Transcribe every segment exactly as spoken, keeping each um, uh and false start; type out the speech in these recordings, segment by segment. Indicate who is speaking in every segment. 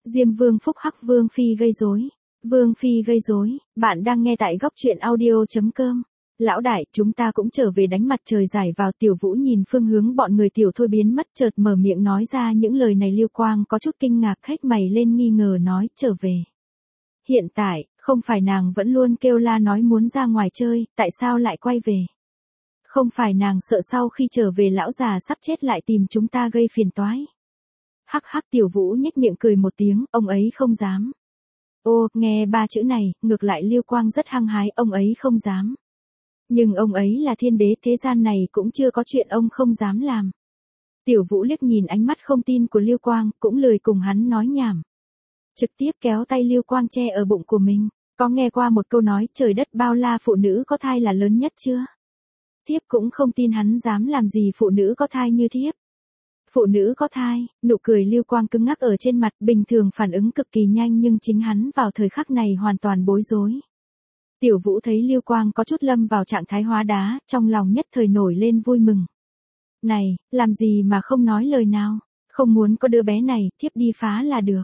Speaker 1: Diêm Vương phúc hắc Vương Phi gây rối. Vương Phi gây rối, bạn đang nghe tại góc truyện audio.com. Lão đại, chúng ta cũng trở về đánh mặt trời giải vào. Tiểu Vũ nhìn phương hướng bọn người Tiểu Thôi biến mất, chợt mở miệng nói ra những lời này. Lưu Quang có chút kinh ngạc, hét mày lên nghi ngờ nói, trở về. Hiện tại, không phải nàng vẫn luôn kêu la nói muốn ra ngoài chơi, tại sao lại quay về? Không phải nàng sợ sau khi trở về lão già sắp chết lại tìm chúng ta gây phiền toái. Hắc hắc, Tiểu Vũ nhếch miệng cười một tiếng, ông ấy không dám. Ô, nghe ba chữ này, ngược lại Lưu Quang rất hăng hái, ông ấy không dám. Nhưng ông ấy là thiên đế, thế gian này cũng chưa có chuyện ông không dám làm. Tiểu Vũ liếc nhìn ánh mắt không tin của Lưu Quang, cũng lười cùng hắn nói nhảm. Trực tiếp kéo tay Lưu Quang che ở bụng của mình. Có nghe qua một câu nói, trời đất bao la phụ nữ có thai là lớn nhất chưa? Thiếp cũng không tin hắn dám làm gì phụ nữ có thai như thiếp. Phụ nữ có thai, nụ cười Lưu Quang cứng ngắc ở trên mặt, bình thường phản ứng cực kỳ nhanh nhưng chính hắn vào thời khắc này hoàn toàn bối rối. Tiểu Vũ thấy Lưu Quang có chút lâm vào trạng thái hóa đá, trong lòng nhất thời nổi lên vui mừng. Này, làm gì mà không nói lời nào, không muốn có đứa bé này, thiếp đi phá là được.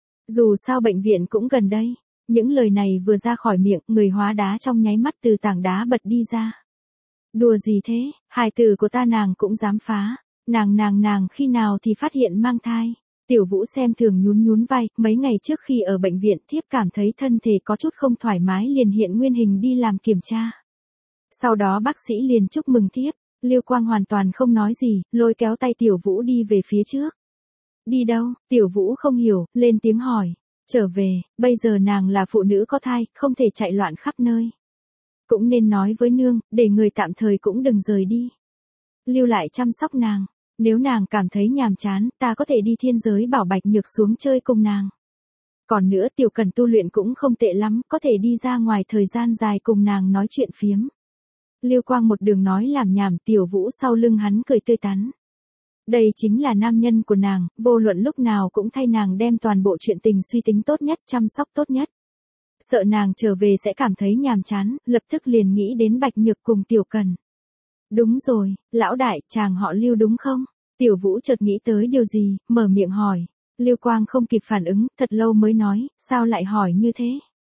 Speaker 1: Dù sao bệnh viện cũng gần đây, những lời này vừa ra khỏi miệng, người hóa đá trong nháy mắt từ tảng đá bật đi ra. Đùa gì thế, hài tử của ta nàng cũng dám phá. Nàng nàng nàng khi nào thì phát hiện mang thai. Tiểu Vũ xem thường nhún nhún vai, mấy ngày trước khi ở bệnh viện thiếp cảm thấy thân thể có chút không thoải mái liền hiện nguyên hình đi làm kiểm tra. Sau đó bác sĩ liền chúc mừng thiếp. Lưu Quang hoàn toàn không nói gì, lôi kéo tay Tiểu Vũ đi về phía trước. Đi đâu? Tiểu Vũ không hiểu, lên tiếng hỏi. Trở về, bây giờ nàng là phụ nữ có thai, không thể chạy loạn khắp nơi. Cũng nên nói với nương, để người tạm thời cũng đừng rời đi. Lưu lại chăm sóc nàng. Nếu nàng cảm thấy nhàm chán, ta có thể đi thiên giới bảo Bạch Nhược xuống chơi cùng nàng. Còn nữa Tiểu Cần tu luyện cũng không tệ lắm, có thể đi ra ngoài thời gian dài cùng nàng nói chuyện phiếm. Lưu Quang một đường nói làm nhảm, Tiểu Vũ sau lưng hắn cười tươi tắn. Đây chính là nam nhân của nàng, vô luận lúc nào cũng thay nàng đem toàn bộ chuyện tình suy tính tốt nhất, chăm sóc tốt nhất. Sợ nàng trở về sẽ cảm thấy nhàm chán, lập tức liền nghĩ đến Bạch Nhược cùng Tiểu Cần. Đúng rồi, lão đại, chàng họ Lưu đúng không? Tiểu Vũ chợt nghĩ tới điều gì, mở miệng hỏi. Lưu Quang không kịp phản ứng, thật lâu mới nói, sao lại hỏi như thế?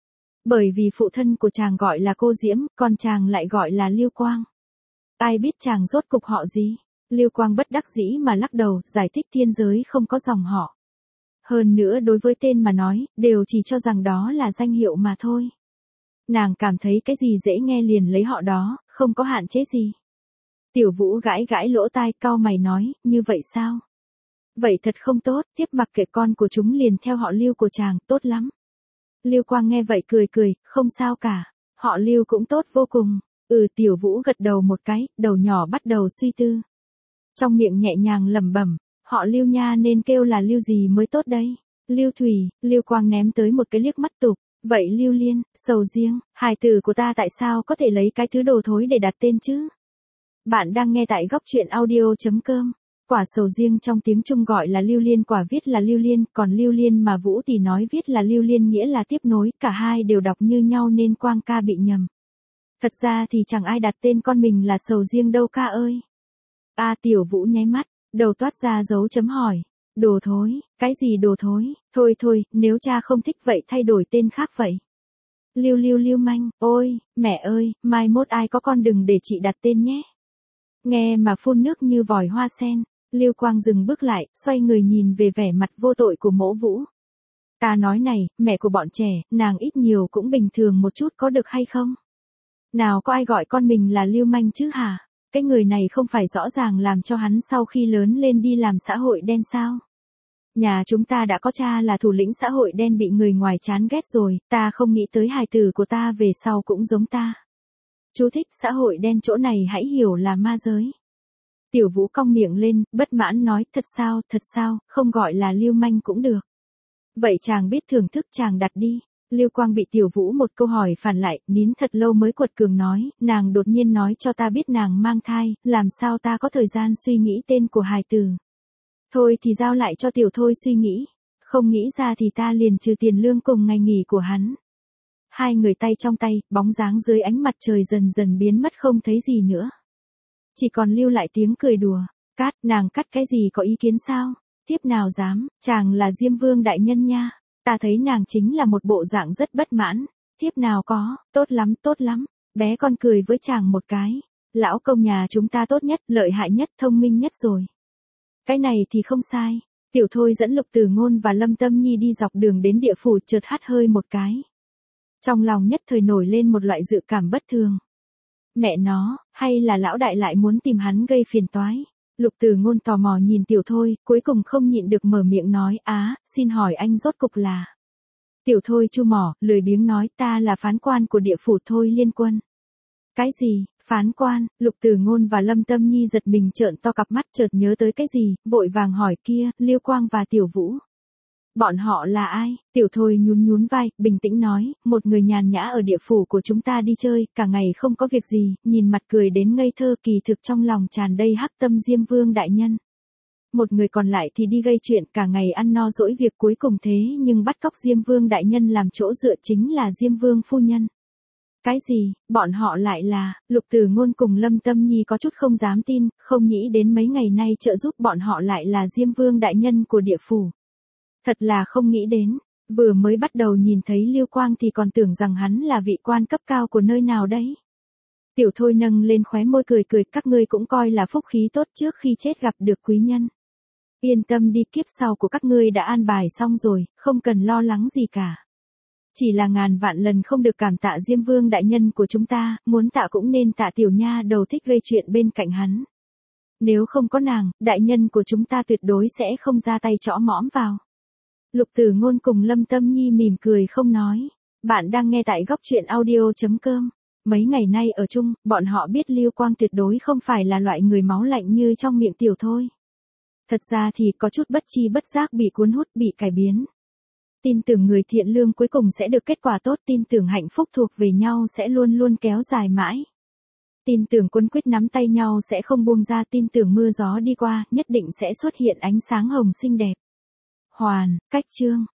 Speaker 1: Bởi vì phụ thân của chàng gọi là Cô Diễm, còn chàng lại gọi là Lưu Quang. Ai biết chàng rốt cục họ gì? Lưu Quang bất đắc dĩ mà lắc đầu, giải thích thiên giới không có dòng họ. Hơn nữa đối với tên mà nói, đều chỉ cho rằng đó là danh hiệu mà thôi. Nàng cảm thấy cái gì dễ nghe liền lấy họ đó, không có hạn chế gì. Tiểu Vũ gãi gãi lỗ tai, cau mày nói, như vậy sao? Vậy thật không tốt, tiếp mặc kệ con của chúng liền theo họ Lưu của chàng, tốt lắm. Lưu Quang nghe vậy cười cười, không sao cả, họ Lưu cũng tốt vô cùng. Ừ, Tiểu Vũ gật đầu một cái, đầu nhỏ bắt đầu suy tư. Trong miệng nhẹ nhàng lẩm bẩm, họ Lưu nha nên kêu là Lưu gì mới tốt đây? Lưu Thủy, Lưu Quang ném tới một cái liếc mắt tục, vậy Lưu Liên, sầu riêng, hài tử của ta tại sao có thể lấy cái thứ đồ thối để đặt tên chứ? Bạn đang nghe tại góc truyện audio.com. Quả sầu riêng trong tiếng Trung gọi là Lưu Liên, quả viết là Lưu Liên, còn Lưu Liên mà Vũ Tỷ nói viết là Lưu Liên nghĩa là tiếp nối, cả hai đều đọc như nhau nên Quang ca bị nhầm. Thật ra thì chẳng ai đặt tên con mình là sầu riêng đâu ca ơi. A à, Tiểu Vũ nháy mắt, đầu toát ra dấu chấm hỏi. Đồ thối, cái gì đồ thối? Thôi thôi, nếu cha không thích vậy thay đổi tên khác vậy. Lưu Lưu Lưu manh, ôi, mẹ ơi, mai mốt ai có con đừng để chị đặt tên nhé. Nghe mà phun nước như vòi hoa sen, Lưu Quang dừng bước lại, xoay người nhìn về vẻ mặt vô tội của Mỗ Vũ. Ta nói này, mẹ của bọn trẻ, nàng ít nhiều cũng bình thường một chút có được hay không? Nào có ai gọi con mình là Lưu manh chứ hả? Cái người này không phải rõ ràng làm cho hắn sau khi lớn lên đi làm xã hội đen sao? Nhà chúng ta đã có cha là thủ lĩnh xã hội đen bị người ngoài chán ghét rồi, ta không nghĩ tới hài tử của ta về sau cũng giống ta. Chú thích xã hội đen chỗ này hãy hiểu là ma giới. Tiểu Vũ cong miệng lên, bất mãn nói, thật sao, thật sao, không gọi là Lưu manh cũng được. Vậy chàng biết thưởng thức chàng đặt đi. Lưu Quang bị Tiểu Vũ một câu hỏi phản lại, nín thật lâu mới quật cường nói, nàng đột nhiên nói cho ta biết nàng mang thai, làm sao ta có thời gian suy nghĩ tên của hài tử. Thôi thì giao lại cho Tiểu Thôi suy nghĩ, không nghĩ ra thì ta liền trừ tiền lương cùng ngày nghỉ của hắn. Hai người tay trong tay, bóng dáng dưới ánh mặt trời dần dần biến mất không thấy gì nữa. Chỉ còn lưu lại tiếng cười đùa, cát, nàng cắt cái gì có ý kiến sao? Thiếp nào dám, chàng là Diêm Vương đại nhân nha. Ta thấy nàng chính là một bộ dạng rất bất mãn. Thiếp nào có, tốt lắm, tốt lắm. Bé con cười với chàng một cái. Lão công nhà chúng ta tốt nhất, lợi hại nhất, thông minh nhất rồi. Cái này thì không sai. Tiểu Thôi dẫn Lục Tử Ngôn và Lâm Tâm Nhi đi dọc đường đến địa phủ, chợt hắt hơi một cái. Trong lòng nhất thời nổi lên một loại dự cảm bất thường. Mẹ nó, hay là lão đại lại muốn tìm hắn gây phiền toái. Lục Tử Ngôn tò mò nhìn Tiểu Thôi, cuối cùng không nhịn được mở miệng nói, á, xin hỏi anh rốt cục là. Tiểu Thôi chu mỏ, lười biếng nói, ta là phán quan của địa phủ Thôi Liên Quân. Cái gì, phán quan? Lục Tử Ngôn và Lâm Tâm Nhi giật mình trợn to cặp mắt, chợt nhớ tới cái gì, vội vàng hỏi, kia, Liêu Quang và Tiểu Vũ. Bọn họ là ai? Tiểu Thôi nhún nhún vai, bình tĩnh nói, một người nhàn nhã ở địa phủ của chúng ta đi chơi, cả ngày không có việc gì, nhìn mặt cười đến ngây thơ, kỳ thực trong lòng tràn đầy hắc tâm Diêm Vương đại nhân. Một người còn lại thì đi gây chuyện, cả ngày ăn no dỗi việc, cuối cùng thế nhưng bắt cóc Diêm Vương đại nhân làm chỗ dựa chính là Diêm Vương phu nhân. Cái gì, bọn họ lại là, Lục Tử Ngôn cùng Lâm Tâm Nhi có chút không dám tin, không nghĩ đến mấy ngày nay trợ giúp bọn họ lại là Diêm Vương đại nhân của địa phủ. Thật là không nghĩ đến, vừa mới bắt đầu nhìn thấy Liêu Quang thì còn tưởng rằng hắn là vị quan cấp cao của nơi nào đấy. Tiểu Thôi nâng lên khóe môi cười cười, các ngươi cũng coi là phúc khí tốt trước khi chết gặp được quý nhân. Yên tâm đi, kiếp sau của các ngươi đã an bài xong rồi, không cần lo lắng gì cả. Chỉ là ngàn vạn lần không được cảm tạ Diêm Vương đại nhân của chúng ta, muốn tạ cũng nên tạ tiểu nha đầu thích gây chuyện bên cạnh hắn. Nếu không có nàng, đại nhân của chúng ta tuyệt đối sẽ không ra tay trõ mõm vào. Lục Tử Ngôn cùng Lâm Tâm Nhi mỉm cười không nói. Bạn đang nghe tại góc truyện audio chấm com. Mấy ngày nay ở chung, bọn họ biết Liêu Quang tuyệt đối không phải là loại người máu lạnh như trong miệng Tiểu Thôi. Thật ra thì có chút bất chi bất giác bị cuốn hút, bị cải biến. Tin tưởng người thiện lương cuối cùng sẽ được kết quả tốt, tin tưởng hạnh phúc thuộc về nhau sẽ luôn luôn kéo dài mãi. Tin tưởng quân quyết nắm tay nhau sẽ không buông ra, tin tưởng mưa gió đi qua, nhất định sẽ xuất hiện ánh sáng hồng xinh đẹp. Hoàn, cách chương.